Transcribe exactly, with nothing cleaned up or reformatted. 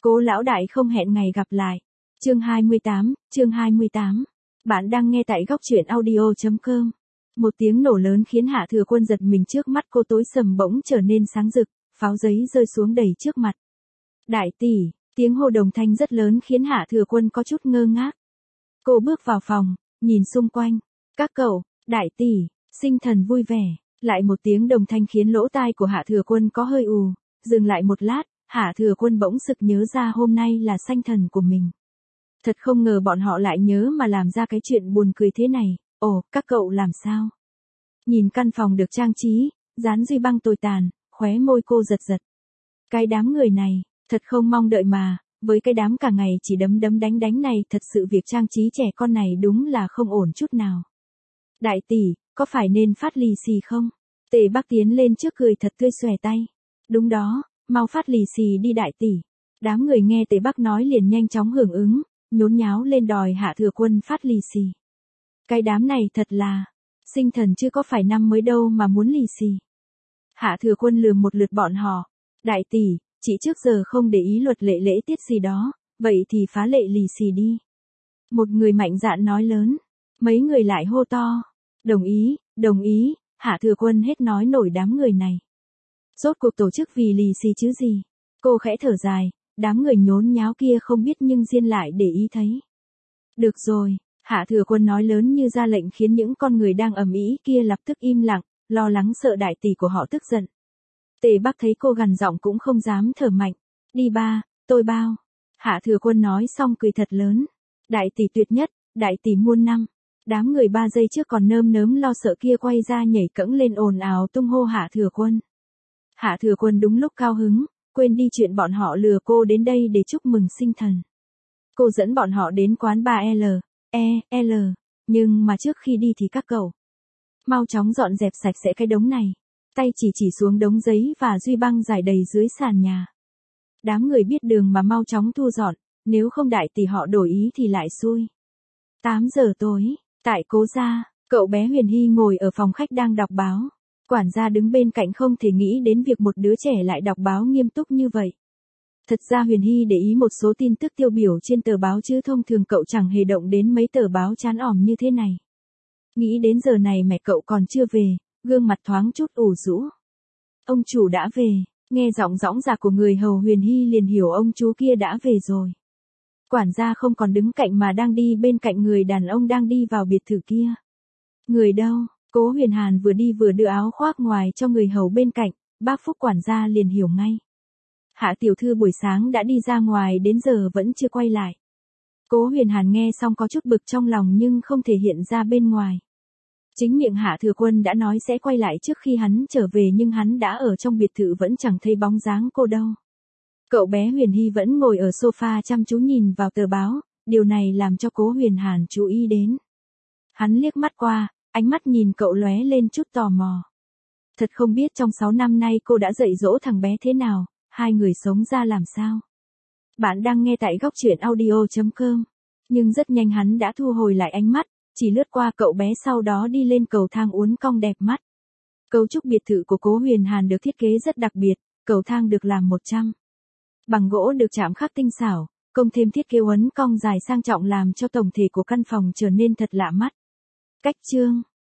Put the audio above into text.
Cố lão đại không hẹn ngày gặp lại. Chương hai mươi tám, chương hai mươi tám. Bạn đang nghe tại góc truyện audio chấm com. Một tiếng nổ lớn khiến Hạ Thừa Quân giật mình, trước mắt cô tối sầm bỗng trở nên sáng rực, pháo giấy rơi xuống đầy trước mặt. Đại tỷ, tiếng hô đồng thanh rất lớn khiến Hạ Thừa Quân có chút ngơ ngác. Cô bước vào phòng, nhìn xung quanh. Các cậu, đại tỷ, sinh thần vui vẻ. Lại một tiếng đồng thanh khiến lỗ tai của Hạ Thừa Quân có hơi ù. Dừng lại một lát, Hạ Thừa Quân bỗng sực nhớ ra hôm nay là sanh thần của mình. Thật không ngờ bọn họ lại nhớ mà làm ra cái chuyện buồn cười thế này. Ồ, các cậu làm sao? Nhìn căn phòng được trang trí, dán duy băng tồi tàn, khóe môi cô giật giật. Cái đám người này, thật không mong đợi mà, với cái đám cả ngày chỉ đấm đấm đánh đánh này, thật sự việc trang trí trẻ con này đúng là không ổn chút nào. Đại tỷ, có phải nên phát lì xì không? Tề Bắc tiến lên trước cười thật tươi xòe tay. Đúng đó, mau phát lì xì đi đại tỷ. Đám người nghe Tề Bắc nói liền nhanh chóng hưởng ứng, nhốn nháo lên đòi Hạ Thừa Quân phát lì xì. Cái đám này thật là, sinh thần chứ có phải năm mới đâu mà muốn lì xì. Hạ Thừa Quân lườm một lượt bọn họ. Đại tỷ, chị trước giờ không để ý luật lệ lễ tiết gì đó, vậy thì phá lệ lì xì đi. Một người mạnh dạn nói lớn, mấy người lại hô to. Đồng ý, đồng ý, Hạ Thừa Quân hết nói nổi đám người này. Rốt cuộc tổ chức vì lì xì chứ gì. Cô khẽ thở dài, đám người nhốn nháo kia không biết nhưng Diên lại để ý thấy. Được rồi, Hạ Thừa Quân nói lớn như ra lệnh khiến những con người đang ầm ĩ kia lập tức im lặng, lo lắng sợ đại tỷ của họ tức giận. Tề Bắc thấy cô gằn giọng cũng không dám thở mạnh. Đi ba, tôi bao. Hạ Thừa Quân nói xong cười thật lớn. Đại tỷ tuyệt nhất, đại tỷ muôn năm. Đám người ba giây trước còn nơm nớm lo sợ kia quay ra nhảy cẫng lên ồn ào tung hô Hạ Thừa Quân. Hạ Thừa Quân đúng lúc cao hứng, quên đi chuyện bọn họ lừa cô đến đây để chúc mừng sinh thần. Cô dẫn bọn họ đến quán bar L, E, L, nhưng mà trước khi đi thì các cậu mau chóng dọn dẹp sạch sẽ cái đống này. Tay chỉ chỉ xuống đống giấy và duy băng rải đầy dưới sàn nhà. Đám người biết đường mà mau chóng thu dọn, nếu không đại tỷ họ đổi ý thì lại xui. tám giờ tối, tại Cố gia, cậu bé Huyền Hy ngồi ở phòng khách đang đọc báo. Quản gia đứng bên cạnh không thể nghĩ đến việc một đứa trẻ lại đọc báo nghiêm túc như vậy. Thật ra Huyền Hy để ý một số tin tức tiêu biểu trên tờ báo chứ thông thường cậu chẳng hề động đến mấy tờ báo chán ỏm như thế này. Nghĩ đến giờ này mẹ cậu còn chưa về, gương mặt thoáng chút ủ rũ. Ông chủ đã về, nghe giọng dõng dạc của người hầu Huyền Hy liền hiểu ông chú kia đã về rồi. Quản gia không còn đứng cạnh mà đang đi bên cạnh người đàn ông đang đi vào biệt thự kia. Người đâu? Cố Huyền Hàn vừa đi vừa đưa áo khoác ngoài cho người hầu bên cạnh, bác Phúc quản gia liền hiểu ngay. Hạ tiểu thư buổi sáng đã đi ra ngoài đến giờ vẫn chưa quay lại. Cố Huyền Hàn nghe xong có chút bực trong lòng nhưng không thể hiện ra bên ngoài. Chính miệng Hạ Thừa Quân đã nói sẽ quay lại trước khi hắn trở về nhưng hắn đã ở trong biệt thự vẫn chẳng thấy bóng dáng cô đâu. Cậu bé Huyền Hy vẫn ngồi ở sofa chăm chú nhìn vào tờ báo, điều này làm cho Cố Huyền Hàn chú ý đến. Hắn liếc mắt qua, ánh mắt nhìn cậu lóe lên chút tò mò. Thật không biết trong sáu năm nay cô đã dạy dỗ thằng bé thế nào, hai người sống ra làm sao. Bạn đang nghe tại góc truyện audio chấm com. Nhưng rất nhanh hắn đã thu hồi lại ánh mắt, chỉ lướt qua cậu bé sau đó đi lên cầu thang uốn cong đẹp mắt. Cấu trúc biệt thự của Cố Huyền Hàn được thiết kế rất đặc biệt, cầu thang được làm một trăm bằng gỗ được chạm khắc tinh xảo, công thêm thiết kế uốn cong dài sang trọng làm cho tổng thể của căn phòng trở nên thật lạ mắt. Cách chương